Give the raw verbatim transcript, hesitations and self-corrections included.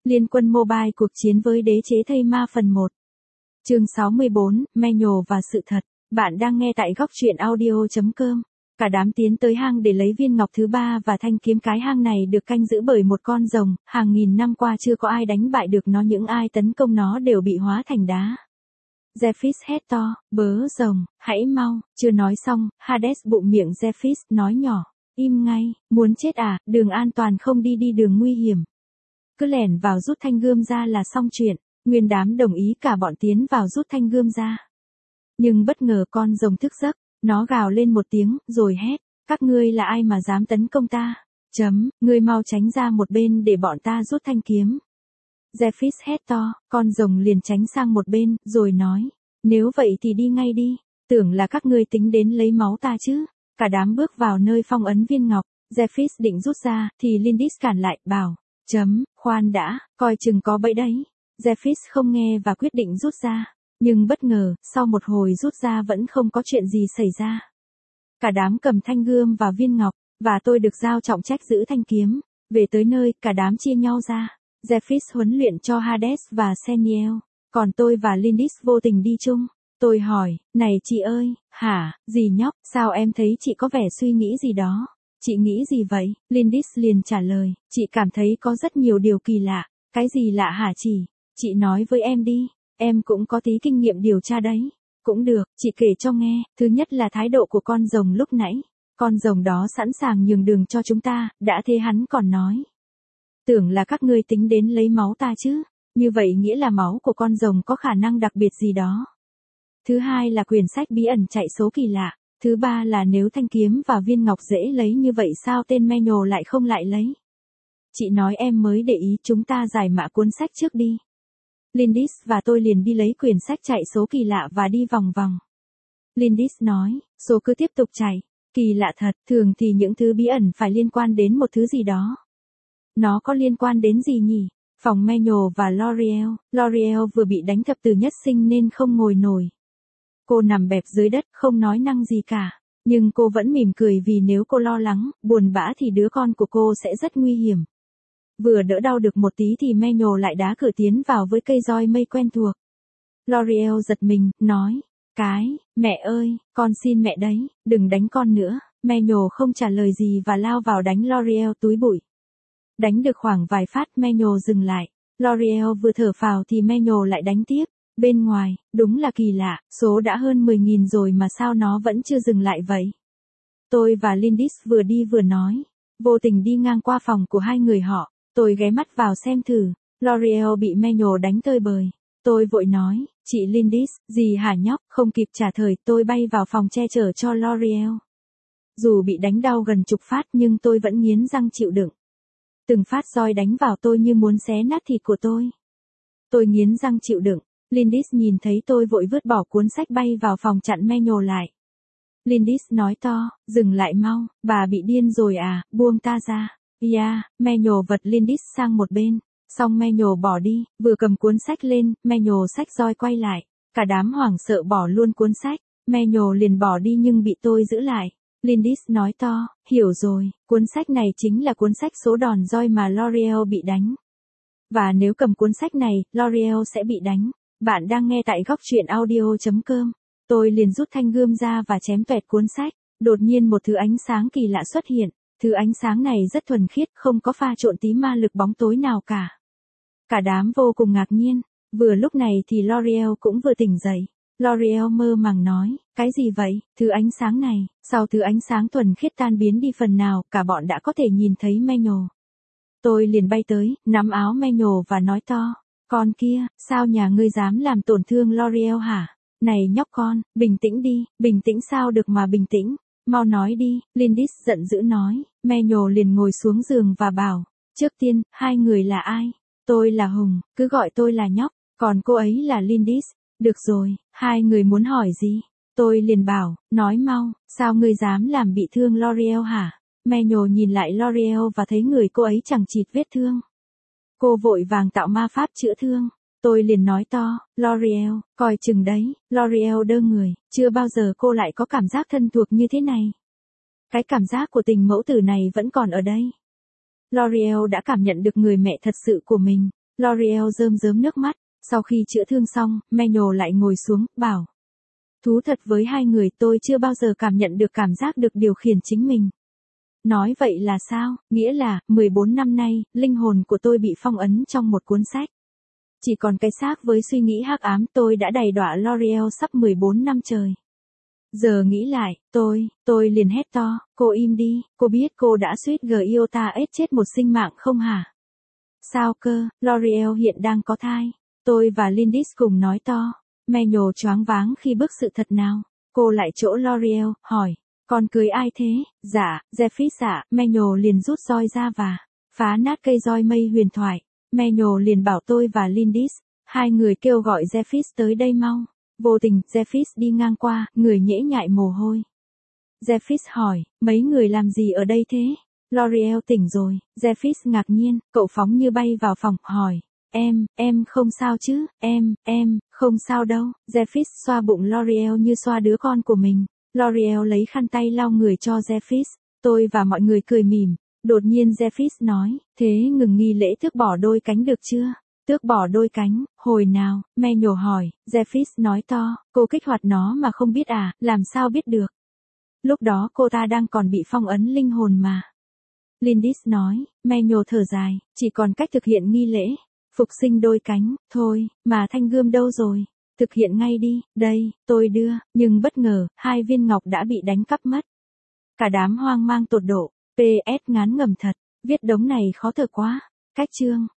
Liên quân mobile cuộc chiến với đế chế thây ma phần một. Chương sáu mươi bốn, Manual và sự thật. Bạn đang nghe tại góc truyện audio chấm com. Cả đám tiến tới hang để lấy viên ngọc thứ ba và thanh kiếm. Cái hang này được canh giữ bởi một con rồng, hàng nghìn năm qua chưa có ai đánh bại được nó, những ai tấn công nó đều bị hóa thành đá. Zephys hét to, bớ rồng, hãy mau, chưa nói xong, Hades bụng miệng Zephys nói nhỏ, im ngay, muốn chết à, đường an toàn không đi đi đường nguy hiểm. Cứ lẻn vào rút thanh gươm ra là xong chuyện, nguyên đám đồng ý cả bọn tiến vào rút thanh gươm ra. Nhưng bất ngờ con rồng thức giấc, nó gào lên một tiếng, rồi hét, các ngươi là ai mà dám tấn công ta? Chấm, ngươi mau tránh ra một bên để bọn ta rút thanh kiếm. Zephys hét to, con rồng liền tránh sang một bên, rồi nói, nếu vậy thì đi ngay đi, tưởng là các ngươi tính đến lấy máu ta chứ. Cả đám bước vào nơi phong ấn viên ngọc, Zephys định rút ra, thì Lindis cản lại, bảo, chấm, khoan đã, coi chừng có bẫy đấy. Zephys không nghe và quyết định rút ra, nhưng bất ngờ, sau một hồi rút ra vẫn không có chuyện gì xảy ra. Cả đám cầm thanh gươm và viên ngọc, và tôi được giao trọng trách giữ thanh kiếm. Về tới nơi, cả đám chia nhau ra. Zephys huấn luyện cho Hades và Seniel, còn tôi và Lindis vô tình đi chung. Tôi hỏi, này chị ơi, hả, gì nhóc, sao em thấy chị có vẻ suy nghĩ gì đó? Chị nghĩ gì vậy? Lindis liền trả lời, chị cảm thấy có rất nhiều điều kỳ lạ. Cái gì lạ hả chị? Chị nói với em đi, em cũng có tí kinh nghiệm điều tra đấy. Cũng được, chị kể cho nghe. Thứ nhất là thái độ của con rồng lúc nãy. Con rồng đó sẵn sàng nhường đường cho chúng ta, đã thế hắn còn nói. Tưởng là các ngươi tính đến lấy máu ta chứ, như vậy nghĩa là máu của con rồng có khả năng đặc biệt gì đó. Thứ hai là quyển sách bí ẩn chạy số kỳ lạ. Thứ ba là nếu thanh kiếm và viên ngọc dễ lấy như vậy sao tên Manual lại không lại lấy. Chị nói em mới để ý, chúng ta giải mã cuốn sách trước đi. Lindis và tôi liền đi lấy quyển sách chạy số kỳ lạ và đi vòng vòng. Lindis nói, số cứ tiếp tục chạy. Kỳ lạ thật, thường thì những thứ bí ẩn phải liên quan đến một thứ gì đó. Nó có liên quan đến gì nhỉ? Phòng Manual và L'Oreal. L'Oreal vừa bị đánh thập tử nhất sinh nên không ngồi nổi. Cô nằm bẹp dưới đất, không nói năng gì cả. Nhưng cô vẫn mỉm cười vì nếu cô lo lắng, buồn bã thì đứa con của cô sẽ rất nguy hiểm. Vừa đỡ đau được một tí thì Manual lại đá cửa tiến vào với cây roi mây quen thuộc. L'Oreal giật mình, nói, cái, mẹ ơi, con xin mẹ đấy, đừng đánh con nữa. Manual không trả lời gì và lao vào đánh L'Oreal túi bụi. Đánh được khoảng vài phát Manual dừng lại. L'Oreal vừa thở phào thì Manual lại đánh tiếp. Bên ngoài, đúng là kỳ lạ, số đã hơn mười nghìn rồi mà sao nó vẫn chưa dừng lại vậy? Tôi và Lindis vừa đi vừa nói. Vô tình đi ngang qua phòng của hai người họ, tôi ghé mắt vào xem thử. L'Oreal bị Manual đánh tơi bời. Tôi vội nói, chị Lindis, gì hả nhóc? Không kịp trả lời, tôi bay vào phòng che chở cho L'Oreal. Dù bị đánh đau gần chục phát nhưng tôi vẫn nghiến răng chịu đựng. Từng phát roi đánh vào tôi như muốn xé nát thịt của tôi. Tôi nghiến răng chịu đựng. Lindis nhìn thấy tôi vội vứt bỏ cuốn sách bay vào phòng chặn Manual lại. Lindis nói to, dừng lại mau, bà bị điên rồi à, buông ta ra. Yeah, Manual vật Lindis sang một bên. Xong Manual bỏ đi, vừa cầm cuốn sách lên, Manual xách roi quay lại. Cả đám hoảng sợ bỏ luôn cuốn sách. Manual liền bỏ đi nhưng bị tôi giữ lại. Lindis nói to, hiểu rồi, cuốn sách này chính là cuốn sách số đòn roi mà L'Oreal bị đánh. Và nếu cầm cuốn sách này, L'Oreal sẽ bị đánh. Bạn đang nghe tại góc truyện audio chấm com. Tôi liền rút thanh gươm ra và chém toẹt cuốn sách. Đột nhiên một thứ ánh sáng kỳ lạ xuất hiện. Thứ ánh sáng này rất thuần khiết, không có pha trộn tí ma lực bóng tối nào cả. Cả đám vô cùng ngạc nhiên. Vừa lúc này thì L'Oreal cũng vừa tỉnh dậy. L'Oreal mơ màng nói, cái gì vậy, thứ ánh sáng này? Sau thứ ánh sáng thuần khiết tan biến đi phần nào, cả bọn đã có thể nhìn thấy Manual. Tôi liền bay tới, nắm áo Manual và nói to, con kia, sao nhà ngươi dám làm tổn thương L'Oreal hả? Này nhóc con, bình tĩnh đi, bình tĩnh sao được mà bình tĩnh, mau nói đi. Lindis giận dữ nói. Manual liền ngồi xuống giường và bảo, trước tiên, hai người là ai? Tôi là Hùng, cứ gọi tôi là nhóc, còn cô ấy là Lindis. Được rồi, hai người muốn hỏi gì? Tôi liền bảo, nói mau, sao ngươi dám làm bị thương L'Oreal hả? Manual nhìn lại L'Oreal và thấy người cô ấy chẳng chịt vết thương. Cô vội vàng tạo ma pháp chữa thương. Tôi liền nói to, L'Oreal, coi chừng đấy. L'Oreal đơ người, chưa bao giờ cô lại có cảm giác thân thuộc như thế này. Cái cảm giác của tình mẫu tử này vẫn còn ở đây. L'Oreal đã cảm nhận được người mẹ thật sự của mình. L'Oreal rơm rớm nước mắt, sau khi chữa thương xong, Manuel lại ngồi xuống, bảo. Thú thật với hai người tôi chưa bao giờ cảm nhận được cảm giác được điều khiển chính mình. Nói vậy là sao? Nghĩa là, mười bốn năm nay, linh hồn của tôi bị phong ấn trong một cuốn sách. Chỉ còn cái xác với suy nghĩ hắc ám tôi đã đầy đọa L'Oreal sắp mười bốn năm trời. Giờ nghĩ lại, tôi, tôi liền hét to, cô im đi, cô biết cô đã suýt giota ết chết một sinh mạng không hả? Sao cơ, L'Oreal hiện đang có thai. Tôi và Lindis cùng nói to. Manuel choáng váng khi bước sự thật nào. Cô lại chỗ L'Oreal, hỏi, con cưới ai thế? Dạ, Jeffis ạ, Manuel liền rút roi ra và phá nát cây roi mây huyền thoại. Manuel liền bảo tôi và Lindis, hai người kêu gọi Jeffis tới đây mau. Vô tình, Jeffis đi ngang qua, người nhễ nhại mồ hôi. Jeffis hỏi, mấy người làm gì ở đây thế? L'Oreal tỉnh rồi, Jeffis ngạc nhiên, cậu phóng như bay vào phòng, hỏi. Em, em không sao chứ, em, em, không sao đâu. Jeffis xoa bụng L'Oreal như xoa đứa con của mình. L'Oreal lấy khăn tay lau người cho Jeffis. Tôi và mọi người cười mỉm. Đột nhiên Jeffis nói, thế ngừng nghi lễ tước bỏ đôi cánh được chưa? Tước bỏ đôi cánh, hồi nào? Manuel hỏi. Jeffis nói to, cô kích hoạt nó mà không biết à, làm sao biết được? Lúc đó cô ta đang còn bị phong ấn linh hồn mà. Lindis nói, Manuel thở dài, chỉ còn cách thực hiện nghi lễ. Phục sinh đôi cánh, thôi, mà thanh gươm đâu rồi? Thực hiện ngay đi, đây, tôi đưa, nhưng bất ngờ, hai viên ngọc đã bị đánh cắp mất. Cả đám hoang mang tột độ, pê ét ngán ngẩm thật, viết đống này khó thở quá. Cách chương.